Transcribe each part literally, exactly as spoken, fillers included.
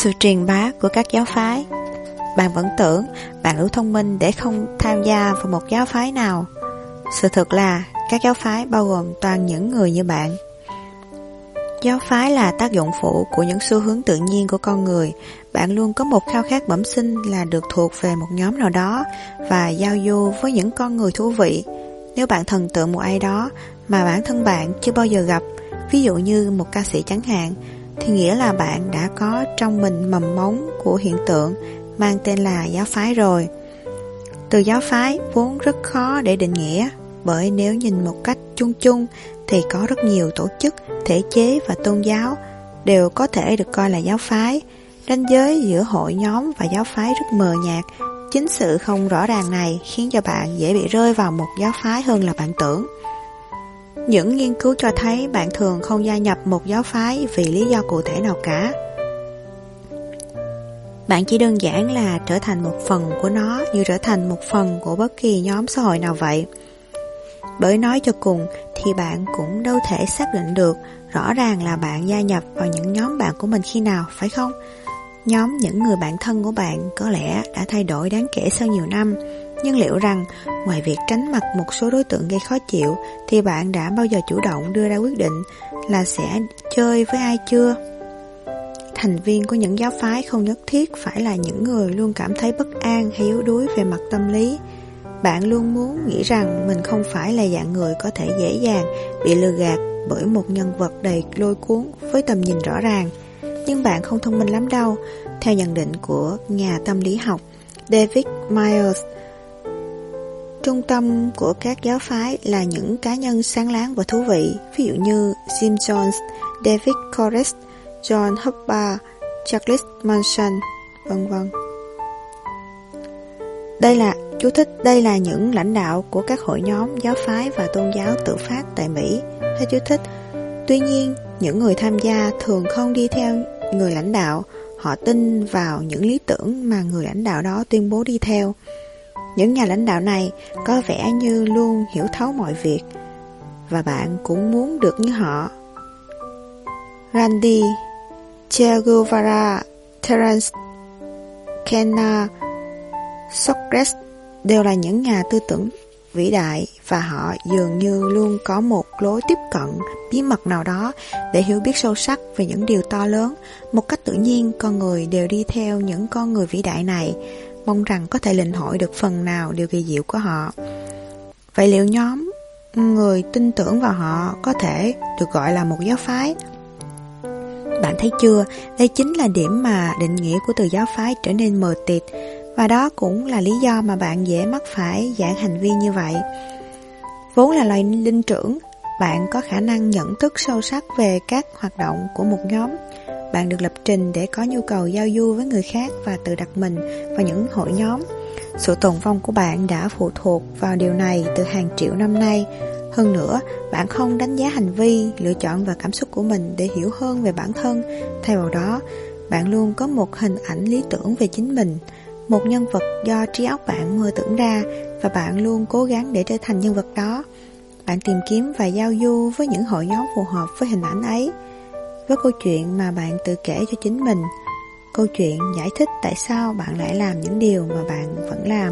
sự truyền bá của các giáo phái. Bạn vẫn tưởng bạn đủ thông minh để không tham gia vào một giáo phái nào. Sự thật là các giáo phái bao gồm toàn những người như bạn. Giáo phái là tác dụng phụ của những xu hướng tự nhiên của con người. Bạn luôn có một khao khát bẩm sinh là được thuộc về một nhóm nào đó và giao du với những con người thú vị. Nếu bạn thần tượng một ai đó mà bản thân bạn chưa bao giờ gặp, ví dụ như một ca sĩ chẳng hạn, thì nghĩa là bạn đã có trong mình mầm mống của hiện tượng mang tên là giáo phái rồi. Từ giáo phái vốn rất khó để định nghĩa, bởi nếu nhìn một cách chung chung thì có rất nhiều tổ chức, thể chế và tôn giáo đều có thể được coi là giáo phái. Ranh giới giữa hội nhóm và giáo phái rất mờ nhạt. Chính sự không rõ ràng này khiến cho bạn dễ bị rơi vào một giáo phái hơn là bạn tưởng. Những nghiên cứu cho thấy bạn thường không gia nhập một giáo phái vì lý do cụ thể nào cả. Bạn chỉ đơn giản là trở thành một phần của nó như trở thành một phần của bất kỳ nhóm xã hội nào vậy. Bởi nói cho cùng thì bạn cũng đâu thể xác định được rõ ràng là bạn gia nhập vào những nhóm bạn của mình khi nào, phải không? Nhóm những người bạn thân của bạn có lẽ đã thay đổi đáng kể sau nhiều năm, nhưng liệu rằng ngoài việc tránh mặt một số đối tượng gây khó chịu thì bạn đã bao giờ chủ động đưa ra quyết định là sẽ chơi với ai chưa? Thành viên của những giáo phái không nhất thiết phải là những người luôn cảm thấy bất an hay yếu đuối về mặt tâm lý. Bạn luôn muốn nghĩ rằng mình không phải là dạng người có thể dễ dàng bị lừa gạt bởi một nhân vật đầy lôi cuốn với tầm nhìn rõ ràng. Nhưng bạn không thông minh lắm đâu. Theo nhận định của nhà tâm lý học David Myers, trung tâm của các giáo phái là những cá nhân sáng láng và thú vị, ví dụ như Jim Jones, David Koresh, John Hopper, Charles Manson, vân vân. Đây là chú thích đây là những lãnh đạo của các hội nhóm, giáo phái và tôn giáo tự phát tại Mỹ. Hết chú thích. Tuy nhiên, những người tham gia thường không đi theo người lãnh đạo, họ tin vào những lý tưởng mà người lãnh đạo đó tuyên bố đi theo. Những nhà lãnh đạo này có vẻ như luôn hiểu thấu mọi việc, và bạn cũng muốn được như họ. Gandhi, Che Guevara, Terence McKenna, Socrates đều là những nhà tư tưởng vĩ đại, và họ dường như luôn có một lối tiếp cận bí mật nào đó để hiểu biết sâu sắc về những điều to lớn. Một cách tự nhiên, con người đều đi theo những con người vĩ đại này, mong rằng có thể lĩnh hội được phần nào điều kỳ diệu của họ. Vậy liệu nhóm người tin tưởng vào họ có thể được gọi là một giáo phái? Bạn thấy chưa, đây chính là điểm mà định nghĩa của từ giáo phái trở nên mờ tịt, và đó cũng là lý do mà bạn dễ mắc phải dạng hành vi như vậy. Vốn là loài linh trưởng, bạn có khả năng nhận thức sâu sắc về các hoạt động của một nhóm. Bạn được lập trình để có nhu cầu giao du với người khác và tự đặt mình vào những hội nhóm. Sự tồn vong của bạn đã phụ thuộc vào điều này từ hàng triệu năm nay. Hơn nữa, bạn không đánh giá hành vi, lựa chọn và cảm xúc của mình để hiểu hơn về bản thân. Thay vào đó, bạn luôn có một hình ảnh lý tưởng về chính mình, một nhân vật do trí óc bạn mơ tưởng ra, và bạn luôn cố gắng để trở thành nhân vật đó. Bạn tìm kiếm và giao du với những hội nhóm phù hợp với hình ảnh ấy, với câu chuyện mà bạn tự kể cho chính mình. Câu chuyện giải thích tại sao bạn lại làm những điều mà bạn vẫn làm.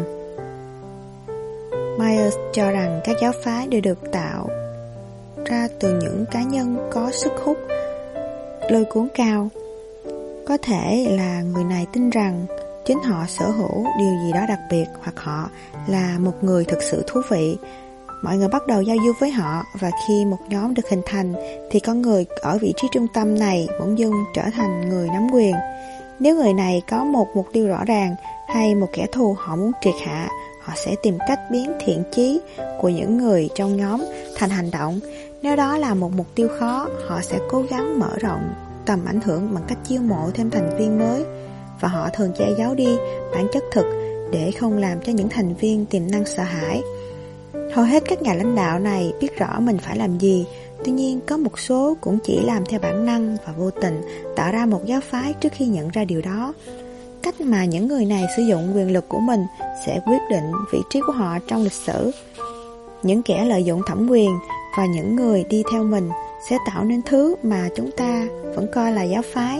Myers cho rằng các giáo phái đều được tạo ra từ những cá nhân có sức hút, lôi cuốn cao. Có thể là người này tin rằng chính họ sở hữu điều gì đó đặc biệt, hoặc họ là một người thực sự thú vị. Mọi người bắt đầu giao du với họ, và khi một nhóm được hình thành thì con người ở vị trí trung tâm này bỗng dưng trở thành người nắm quyền. Nếu người này có một mục tiêu rõ ràng hay một kẻ thù họ muốn triệt hạ, họ sẽ tìm cách biến thiện chí của những người trong nhóm thành hành động. Nếu đó là một mục tiêu khó, họ sẽ cố gắng mở rộng tầm ảnh hưởng bằng cách chiêu mộ thêm thành viên mới, và họ thường che giấu đi bản chất thực để không làm cho những thành viên tiềm năng sợ hãi. Hầu hết các nhà lãnh đạo này biết rõ mình phải làm gì, tuy nhiên có một số cũng chỉ làm theo bản năng và vô tình tạo ra một giáo phái trước khi nhận ra điều đó. Cách mà những người này sử dụng quyền lực của mình sẽ quyết định vị trí của họ trong lịch sử. Những kẻ lợi dụng thẩm quyền và những người đi theo mình sẽ tạo nên thứ mà chúng ta vẫn coi là giáo phái.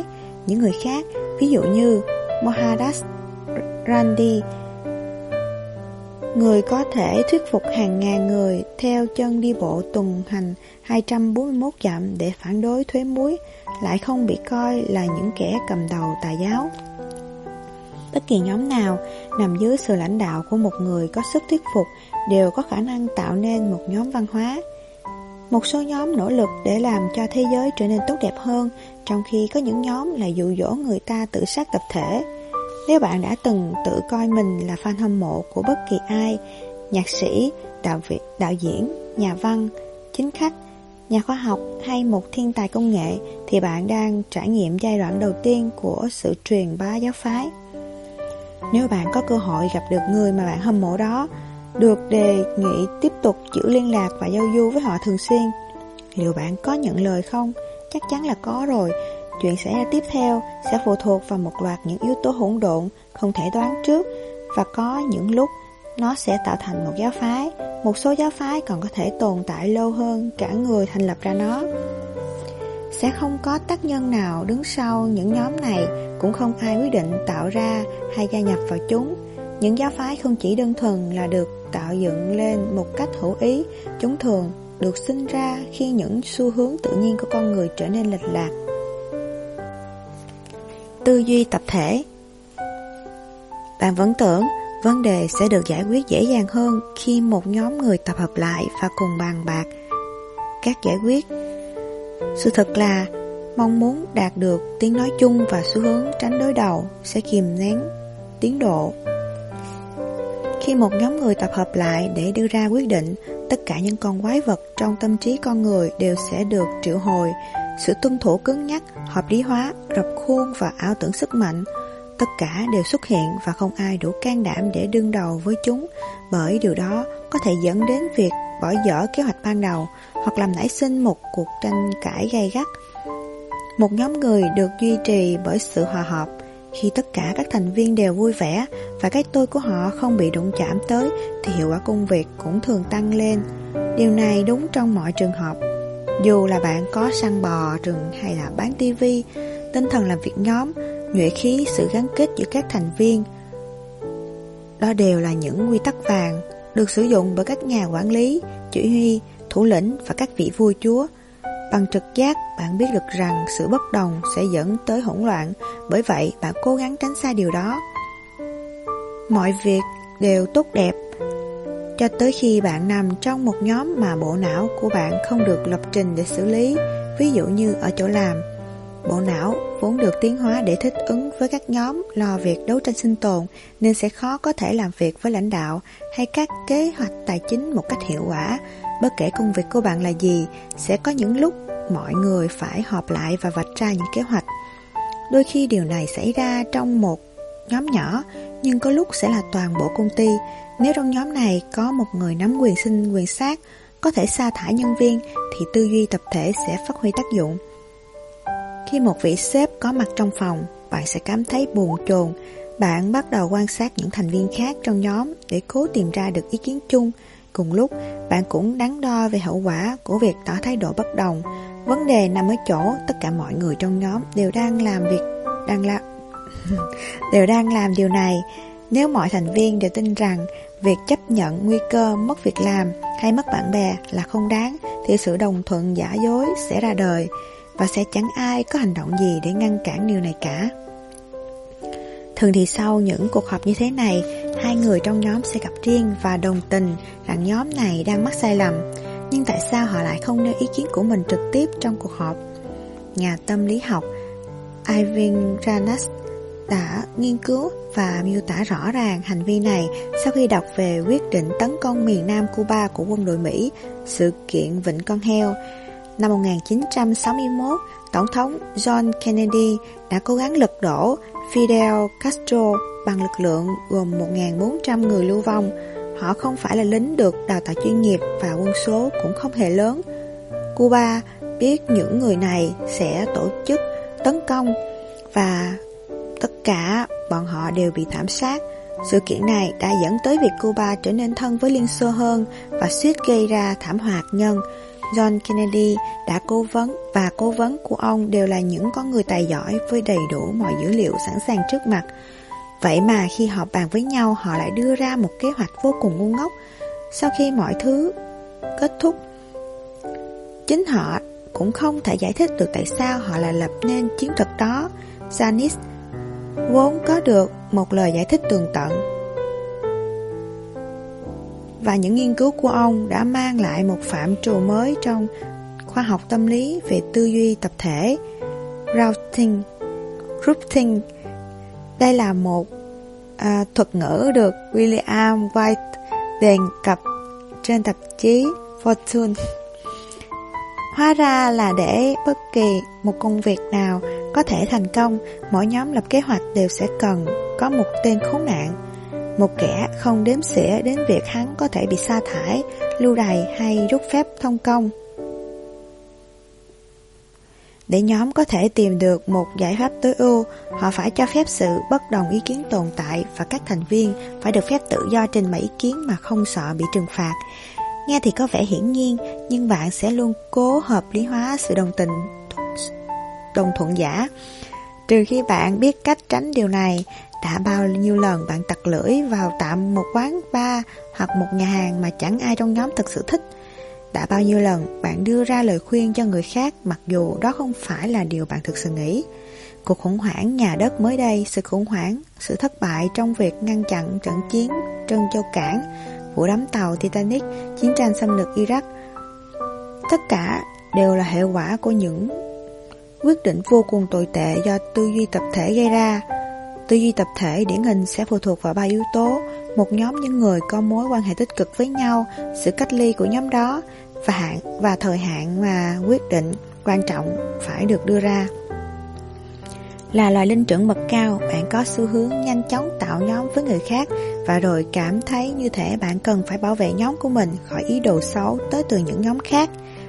những người khác, ví dụ như Mohandas Gandhi, người có thể thuyết phục hàng ngàn người theo chân đi bộ tuần hành hai trăm bốn mươi mốt dặm để phản đối thuế muối, lại không bị coi là những kẻ cầm đầu tà giáo. Bất kỳ nhóm nào nằm dưới sự lãnh đạo của một người có sức thuyết phục đều có khả năng tạo nên một nhóm văn hóa. Một số nhóm nỗ lực để làm cho thế giới trở nên tốt đẹp hơn, trong khi có những nhóm lại dụ dỗ người ta tự sát tập thể. Nếu bạn đã từng tự coi mình là fan hâm mộ của bất kỳ ai, nhạc sĩ, đạo, vị, đạo diễn, nhà văn, chính khách, nhà khoa học hay một thiên tài công nghệ, thì bạn đang trải nghiệm giai đoạn đầu tiên của sự truyền bá giáo phái. Nếu bạn có cơ hội gặp được người mà bạn hâm mộ đó, được đề nghị tiếp tục giữ liên lạc và giao du với họ thường xuyên, liệu bạn có nhận lời không? Chắc chắn là có rồi. Chuyện xảy ra tiếp theo sẽ phụ thuộc vào một loạt những yếu tố hỗn độn không thể đoán trước, và có những lúc nó sẽ tạo thành một giáo phái. Một số giáo phái còn có thể tồn tại lâu hơn cả người thành lập ra nó. Sẽ không có tác nhân nào đứng sau những nhóm này, cũng không ai quyết định tạo ra hay gia nhập vào chúng. Những giáo phái không chỉ đơn thuần là được tạo dựng lên một cách hữu ý, chúng thường được sinh ra khi những xu hướng tự nhiên của con người trở nên lệch lạc. Tư duy tập thể. Bạn vẫn tưởng vấn đề sẽ được giải quyết dễ dàng hơn khi một nhóm người tập hợp lại và cùng bàn bạc cách giải quyết. Sự thật là mong muốn đạt được tiếng nói chung và xu hướng tránh đối đầu sẽ kìm nén tiến độ. Khi một nhóm người tập hợp lại để đưa ra quyết định, tất cả những con quái vật trong tâm trí con người đều sẽ được triệu hồi. Sự tuân thủ cứng nhắc, hợp lý hóa, rập khuôn và ảo tưởng sức mạnh, tất cả đều xuất hiện và không ai đủ can đảm để đương đầu với chúng, bởi điều đó có thể dẫn đến việc bỏ dở kế hoạch ban đầu hoặc làm nảy sinh một cuộc tranh cãi gay gắt. Một nhóm người được duy trì bởi sự hòa hợp. Khi tất cả các thành viên đều vui vẻ và cái tôi của họ không bị đụng chạm tới, thì hiệu quả công việc cũng thường tăng lên. Điều này đúng trong mọi trường hợp. Dù là bạn có săn bò rừng hay là bán tivi, tinh thần làm việc nhóm, nhuệ khí, sự gắn kết giữa các thành viên, đó đều là những quy tắc vàng được sử dụng bởi các nhà quản lý, chỉ huy, thủ lĩnh và các vị vua chúa. Bằng trực giác, bạn biết được rằng sự bất đồng sẽ dẫn tới hỗn loạn, bởi vậy bạn cố gắng tránh xa điều đó. Mọi việc đều tốt đẹp cho tới khi bạn nằm trong một nhóm mà bộ não của bạn không được lập trình để xử lý. Ví dụ như ở chỗ làm, bộ não vốn được tiến hóa để thích ứng với các nhóm lo việc đấu tranh sinh tồn, nên sẽ khó có thể làm việc với lãnh đạo hay các kế hoạch tài chính một cách hiệu quả. Bất kể công việc của bạn là gì, sẽ có những lúc mọi người phải họp lại và vạch ra những kế hoạch. Đôi khi điều này xảy ra trong một nhóm nhỏ, nhưng có lúc sẽ là toàn bộ công ty. Nếu trong nhóm này có một người nắm quyền sinh quyền sát, có thể sa thải nhân viên, thì tư duy tập thể sẽ phát huy tác dụng. Khi một vị sếp có mặt trong phòng, bạn sẽ cảm thấy buồn chồn. Bạn bắt đầu quan sát những thành viên khác trong nhóm để cố tìm ra được ý kiến chung. Cùng lúc, bạn cũng đắn đo về hậu quả của việc tỏ thái độ bất đồng. Vấn đề nằm ở chỗ tất cả mọi người trong nhóm đều đang làm việc đang làm đều đang làm điều này. Nếu mọi thành viên đều tin rằng việc chấp nhận nguy cơ mất việc làm hay mất bạn bè là không đáng, thì sự đồng thuận giả dối sẽ ra đời, và sẽ chẳng ai có hành động gì để ngăn cản điều này cả. Thường thì sau những cuộc họp như thế này, hai người trong nhóm sẽ gặp riêng và đồng tình rằng nhóm này đang mắc sai lầm. Nhưng tại sao họ lại không nêu ý kiến của mình trực tiếp trong cuộc họp? Nhà tâm lý học Ivan Ranas đã nghiên cứu và miêu tả rõ ràng hành vi này sau khi đọc về quyết định tấn công miền Nam Cuba của quân đội Mỹ, sự kiện Vịnh Con Heo. Năm một nghìn chín trăm sáu mươi mốt, Tổng thống John Kennedy đã cố gắng lật đổ Fidel Castro bằng lực lượng gồm một nghìn bốn trăm người lưu vong. Họ không phải là lính được đào tạo chuyên nghiệp và quân số cũng không hề lớn. Cuba biết những người này sẽ tổ chức tấn công và tất cả bọn họ đều bị thảm sát. Sự kiện này đã dẫn tới việc Cuba trở nên thân với Liên Xô hơn và suýt gây ra thảm họa hạt nhân. John Kennedy đã cố vấn và cố vấn của ông đều là những con người tài giỏi với đầy đủ mọi dữ liệu sẵn sàng trước mặt. Vậy mà khi họ bàn với nhau, họ lại đưa ra một kế hoạch vô cùng ngu ngốc. Sau khi mọi thứ kết thúc, chính họ cũng không thể giải thích được tại sao họ lại lập nên chiến thuật đó. Janis vốn có được một lời giải thích tường tận, và những nghiên cứu của ông đã mang lại một phạm trù mới trong khoa học tâm lý về tư duy tập thể, routing. routing. Đây là một à, thuật ngữ được William White đề cập trên tạp chí Fortune. Hóa ra là để bất kỳ một công việc nào có thể thành công, mỗi nhóm lập kế hoạch đều sẽ cần có một tên khốn nạn, một kẻ không đếm xỉa đến việc hắn có thể bị sa thải, lưu đày hay rút phép thông công. Để nhóm có thể tìm được một giải pháp tối ưu, họ phải cho phép sự bất đồng ý kiến tồn tại và các thành viên phải được phép tự do trình bày ý kiến mà không sợ bị trừng phạt. Nghe thì có vẻ hiển nhiên, nhưng bạn sẽ luôn cố hợp lý hóa sự đồng tình, đồng thuận giả. Trừ khi bạn biết cách tránh điều này. Đã bao nhiêu lần bạn tặc lưỡi vào tạm một quán bar hoặc một nhà hàng mà chẳng ai trong nhóm thực sự thích? Đã bao nhiêu lần bạn đưa ra lời khuyên cho người khác mặc dù đó không phải là điều bạn thực sự nghĩ? Cuộc khủng hoảng nhà đất mới đây, sự khủng hoảng, sự thất bại trong việc ngăn chặn trận chiến Trân Châu Cảng, vụ đắm tàu Titanic, chiến tranh xâm lược Iraq, tất cả đều là hệ quả của những quyết định vô cùng tồi tệ do tư duy tập thể gây ra. Tư duy tập thể điển hình sẽ phụ thuộc vào ba yếu tố: một nhóm những người có mối quan hệ tích cực với nhau, sự cách ly của nhóm đó, và hạn và thời hạn mà quyết định quan trọng phải được đưa ra. Là loài linh trưởng bậc cao, bạn có xu hướng nhanh chóng tạo nhóm với người khác, và rồi cảm thấy như thể bạn cần phải bảo vệ nhóm của mình khỏi ý đồ xấu tới từ những nhóm khác.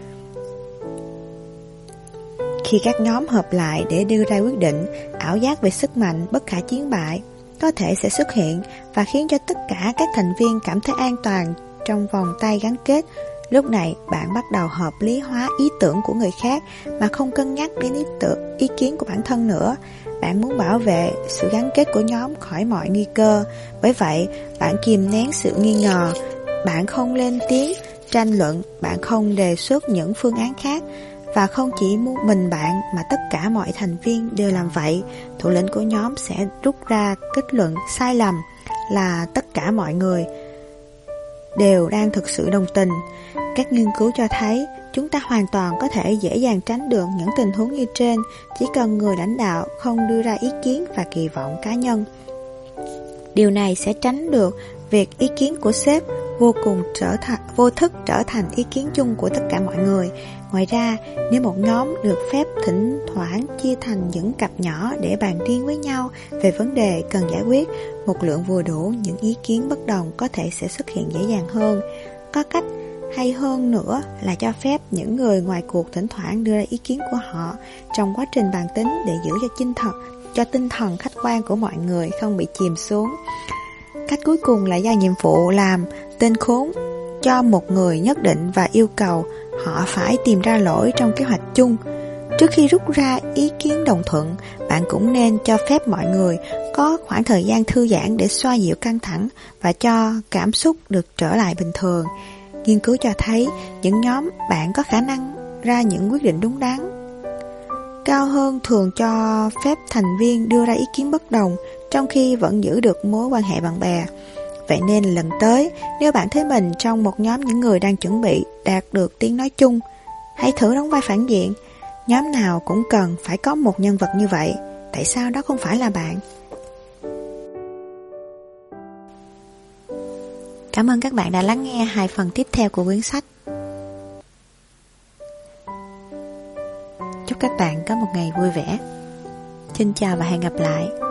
Khi các nhóm hợp lại để đưa ra quyết định, ảo giác về sức mạnh bất khả chiến bại có thể sẽ xuất hiện và khiến cho tất cả các thành viên cảm thấy an toàn trong vòng tay gắn kết. Lúc này, bạn bắt đầu hợp lý hóa ý tưởng của người khác mà không cân nhắc đến ý tưởng, ý kiến của bản thân nữa. Bạn muốn bảo vệ sự gắn kết của nhóm khỏi mọi nguy cơ. Bởi vậy, bạn kìm nén sự nghi ngờ, bạn không lên tiếng tranh luận, bạn không đề xuất những phương án khác. Và không chỉ một mình bạn mà tất cả mọi thành viên đều làm vậy. Thủ lĩnh của nhóm sẽ rút ra kết luận sai lầm là tất cả mọi người đều đang thực sự đồng tình. Các nghiên cứu cho thấy chúng ta hoàn toàn có thể dễ dàng tránh được những tình huống như trên, chỉ cần người lãnh đạo không đưa ra ý kiến và kỳ vọng cá nhân. Điều này sẽ tránh được việc ý kiến của sếp vô cùng trở thành vô thức trở thành ý kiến chung của tất cả mọi người. Ngoài ra, nếu một nhóm được phép thỉnh thoảng chia thành những cặp nhỏ để bàn riêng với nhau về vấn đề cần giải quyết, một lượng vừa đủ những ý kiến bất đồng có thể sẽ xuất hiện dễ dàng hơn. Có cách hay hơn nữa là cho phép những người ngoài cuộc thỉnh thoảng đưa ra ý kiến của họ trong quá trình bàn tính để giữ cho tinh thần, cho tinh thần khách quan của mọi người không bị chìm xuống. Cách cuối cùng là giao nhiệm vụ làm tên khốn cho một người nhất định và yêu cầu họ phải tìm ra lỗi trong kế hoạch chung. Trước khi rút ra ý kiến đồng thuận, bạn cũng nên cho phép mọi người có khoảng thời gian thư giãn để xoa dịu căng thẳng và cho cảm xúc được trở lại bình thường. Nghiên cứu cho thấy những nhóm bạn có khả năng ra những quyết định đúng đắn cao hơn thường cho phép thành viên đưa ra ý kiến bất đồng, trong khi vẫn giữ được mối quan hệ bạn bè. Vậy nên lần tới, nếu bạn thấy mình trong một nhóm những người đang chuẩn bị đạt được tiếng nói chung, hãy thử đóng vai phản diện. Nhóm nào cũng cần phải có một nhân vật như vậy. Tại sao đó không phải là bạn? Cảm ơn các bạn đã lắng nghe hai phần tiếp theo của quyển sách. Chúc các bạn có một ngày vui vẻ. Xin chào và hẹn gặp lại.